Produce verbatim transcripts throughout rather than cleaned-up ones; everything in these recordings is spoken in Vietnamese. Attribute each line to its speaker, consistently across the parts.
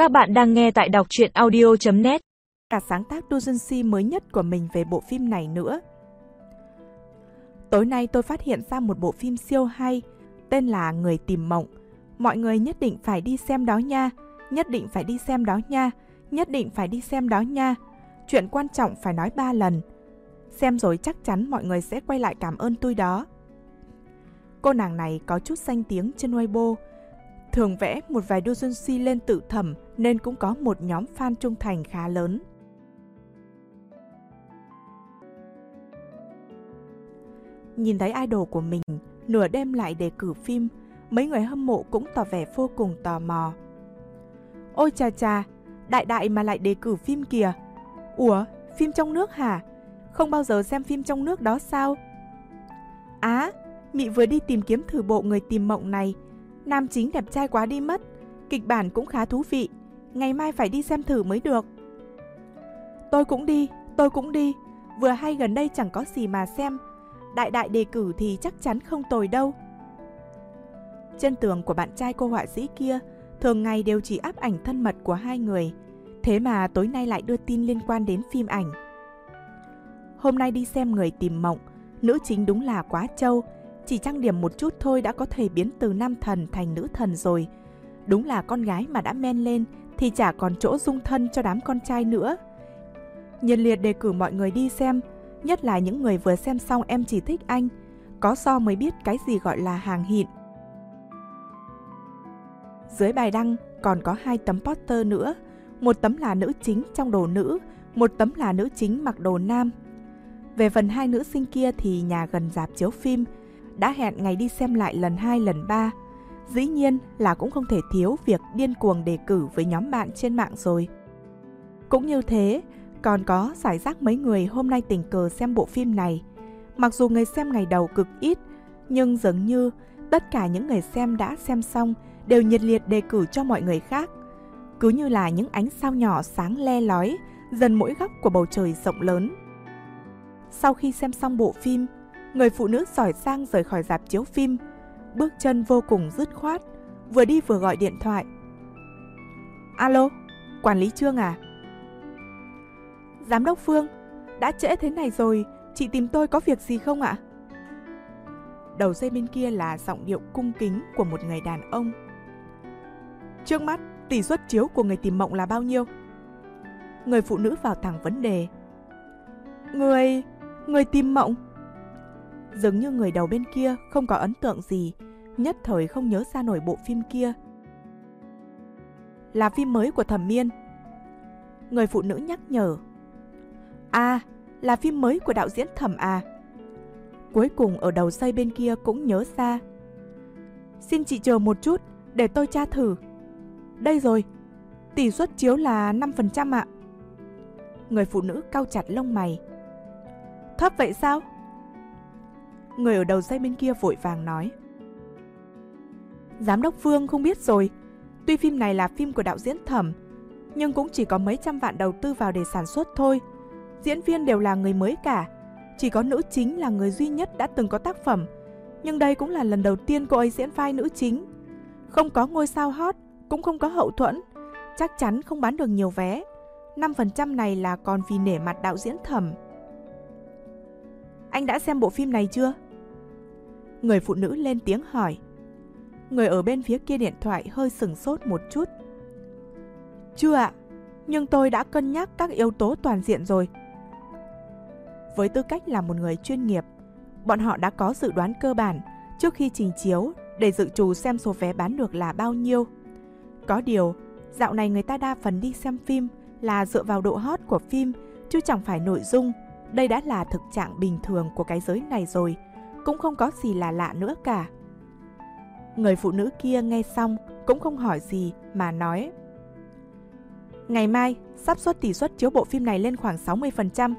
Speaker 1: Các bạn đang nghe tại đọc truyện audio chấm net.
Speaker 2: Cả sáng tác doujinshi mới nhất của mình về bộ phim này nữa. Tối nay tôi phát hiện ra một bộ phim siêu hay, tên là Người Tìm Mộng. Mọi người nhất định phải đi xem đó nha, nhất định phải đi xem đó nha, nhất định phải đi xem đó nha. Chuyện quan trọng phải nói ba lần. Xem rồi chắc chắn mọi người sẽ quay lại cảm ơn tôi đó. Cô nàng này có chút danh tiếng trên Weibo, thường vẽ một vài doujinshi lên tự thẩm nên cũng có một nhóm fan trung thành khá lớn. Nhìn thấy idol của mình nửa đêm lại đề cử phim, mấy người hâm mộ cũng tỏ vẻ vô cùng tò mò. Ôi chà chà, đại đại mà lại đề cử phim kìa. Ủa, phim trong nước hả? Không bao giờ xem phim trong nước đó sao? Á, Mị vừa đi tìm kiếm thử bộ Người Tìm Mộng này. Nam chính đẹp trai quá đi mất, kịch bản cũng khá thú vị, ngày mai phải đi xem thử mới được. Tôi cũng đi, tôi cũng đi, vừa hay gần đây chẳng có gì mà xem, đại đại đề cử thì chắc chắn không tồi đâu. Trên tường của bạn trai cô họa sĩ kia, thường ngày đều chỉ áp ảnh thân mật của hai người, thế mà tối nay lại đưa tin liên quan đến phim ảnh. Hôm nay đi xem Người Tìm Mộng, nữ chính đúng là quá trâu, chỉ trang điểm một chút thôi đã có thể biến từ nam thần thành nữ thần rồi. Đúng là con gái mà đã men lên thì chả còn chỗ dung thân cho đám con trai nữa. Nhiệt liệt đề cử mọi người đi xem, nhất là những người vừa xem xong Em Chỉ Thích Anh, có so mới biết cái gì gọi là hàng hịn. Dưới bài đăng còn có hai tấm poster nữa, một tấm là nữ chính trong đồ nữ, một tấm là nữ chính mặc đồ nam. Về phần hai nữ sinh kia thì nhà gần rạp chiếu phim đã hẹn ngày đi xem lại lần hai lần ba. Dĩ nhiên là cũng không thể thiếu việc điên cuồng đề cử với nhóm bạn trên mạng rồi. Cũng như thế, còn có rải rác mấy người hôm nay tình cờ xem bộ phim này. Mặc dù người xem ngày đầu cực ít, nhưng dường như tất cả những người xem đã xem xong đều nhiệt liệt đề cử cho mọi người khác. Cứ như là những ánh sao nhỏ sáng le lói dần mỗi góc của bầu trời rộng lớn. Sau khi xem xong bộ phim, người phụ nữ giỏi giang rời khỏi rạp chiếu phim, bước chân vô cùng dứt khoát, vừa đi vừa gọi điện thoại. Alo, quản lý Trương à? Giám đốc Phương, đã trễ thế này rồi, chị tìm tôi có việc gì không ạ? Đầu dây bên kia là giọng điệu cung kính của một người đàn ông. Trước mắt, tỷ suất chiếu của Người Tìm Mộng là bao nhiêu? Người phụ nữ vào thẳng vấn đề. Người... Người Tìm Mộng? Dường như người đầu bên kia không có ấn tượng gì, nhất thời không nhớ ra nổi bộ phim kia. Là phim mới của Thẩm Miên. Người phụ nữ nhắc nhở. À, là phim mới của đạo diễn Thẩm à? Cuối cùng ở đầu dây bên kia cũng nhớ ra. Xin chị chờ một chút, để tôi tra thử. Đây rồi, tỷ suất chiếu là năm phần trăm ạ. Người phụ nữ cau chặt lông mày. Thấp vậy sao? Người ở đầu dây bên kia vội vàng nói. Giám đốc Phương không biết rồi, tuy phim này là phim của đạo diễn Thẩm, nhưng cũng chỉ có mấy trăm vạn đầu tư vào để sản xuất thôi. Diễn viên đều là người mới cả, chỉ có nữ chính là người duy nhất đã từng có tác phẩm, nhưng đây cũng là lần đầu tiên cô ấy diễn vai nữ chính. Không có ngôi sao hot, cũng không có hậu thuẫn, chắc chắn không bán được nhiều vé. năm phần trăm này là còn vì nể mặt đạo diễn Thẩm. Anh đã xem bộ phim này chưa? Người phụ nữ lên tiếng hỏi. Người ở bên phía kia điện thoại hơi sửng sốt một chút. Chưa ạ, nhưng tôi đã cân nhắc các yếu tố toàn diện rồi. Với tư cách là một người chuyên nghiệp, bọn họ đã có dự đoán cơ bản trước khi trình chiếu để dự trù xem số vé bán được là bao nhiêu. Có điều, dạo này người ta đa phần đi xem phim là dựa vào độ hot của phim, chứ chẳng phải nội dung. Đây đã là thực trạng bình thường của cái giới này rồi, cũng không có gì là lạ nữa cả. Người phụ nữ kia nghe xong cũng không hỏi gì mà nói. Ngày mai, xác suất tỷ suất chiếu bộ phim này lên khoảng sáu mươi phần trăm.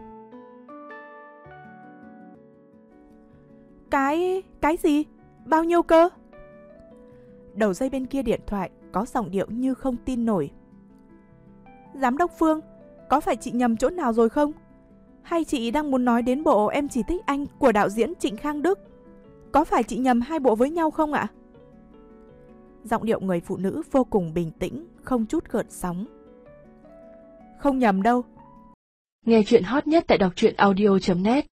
Speaker 2: Cái... cái gì? Bao nhiêu cơ? Đầu dây bên kia điện thoại có giọng điệu như không tin nổi. Giám đốc Phương, có phải chị nhầm chỗ nào rồi không? Hay chị đang muốn nói đến bộ Em Chỉ Thích Anh của đạo diễn Trịnh Khang Đức? Có phải chị nhầm hai bộ với nhau không ạ? Giọng điệu người phụ nữ vô cùng bình tĩnh, không chút gợn sóng. Không nhầm đâu.
Speaker 3: Nghe chuyện hot nhất tại đọc truyện audio chấm net.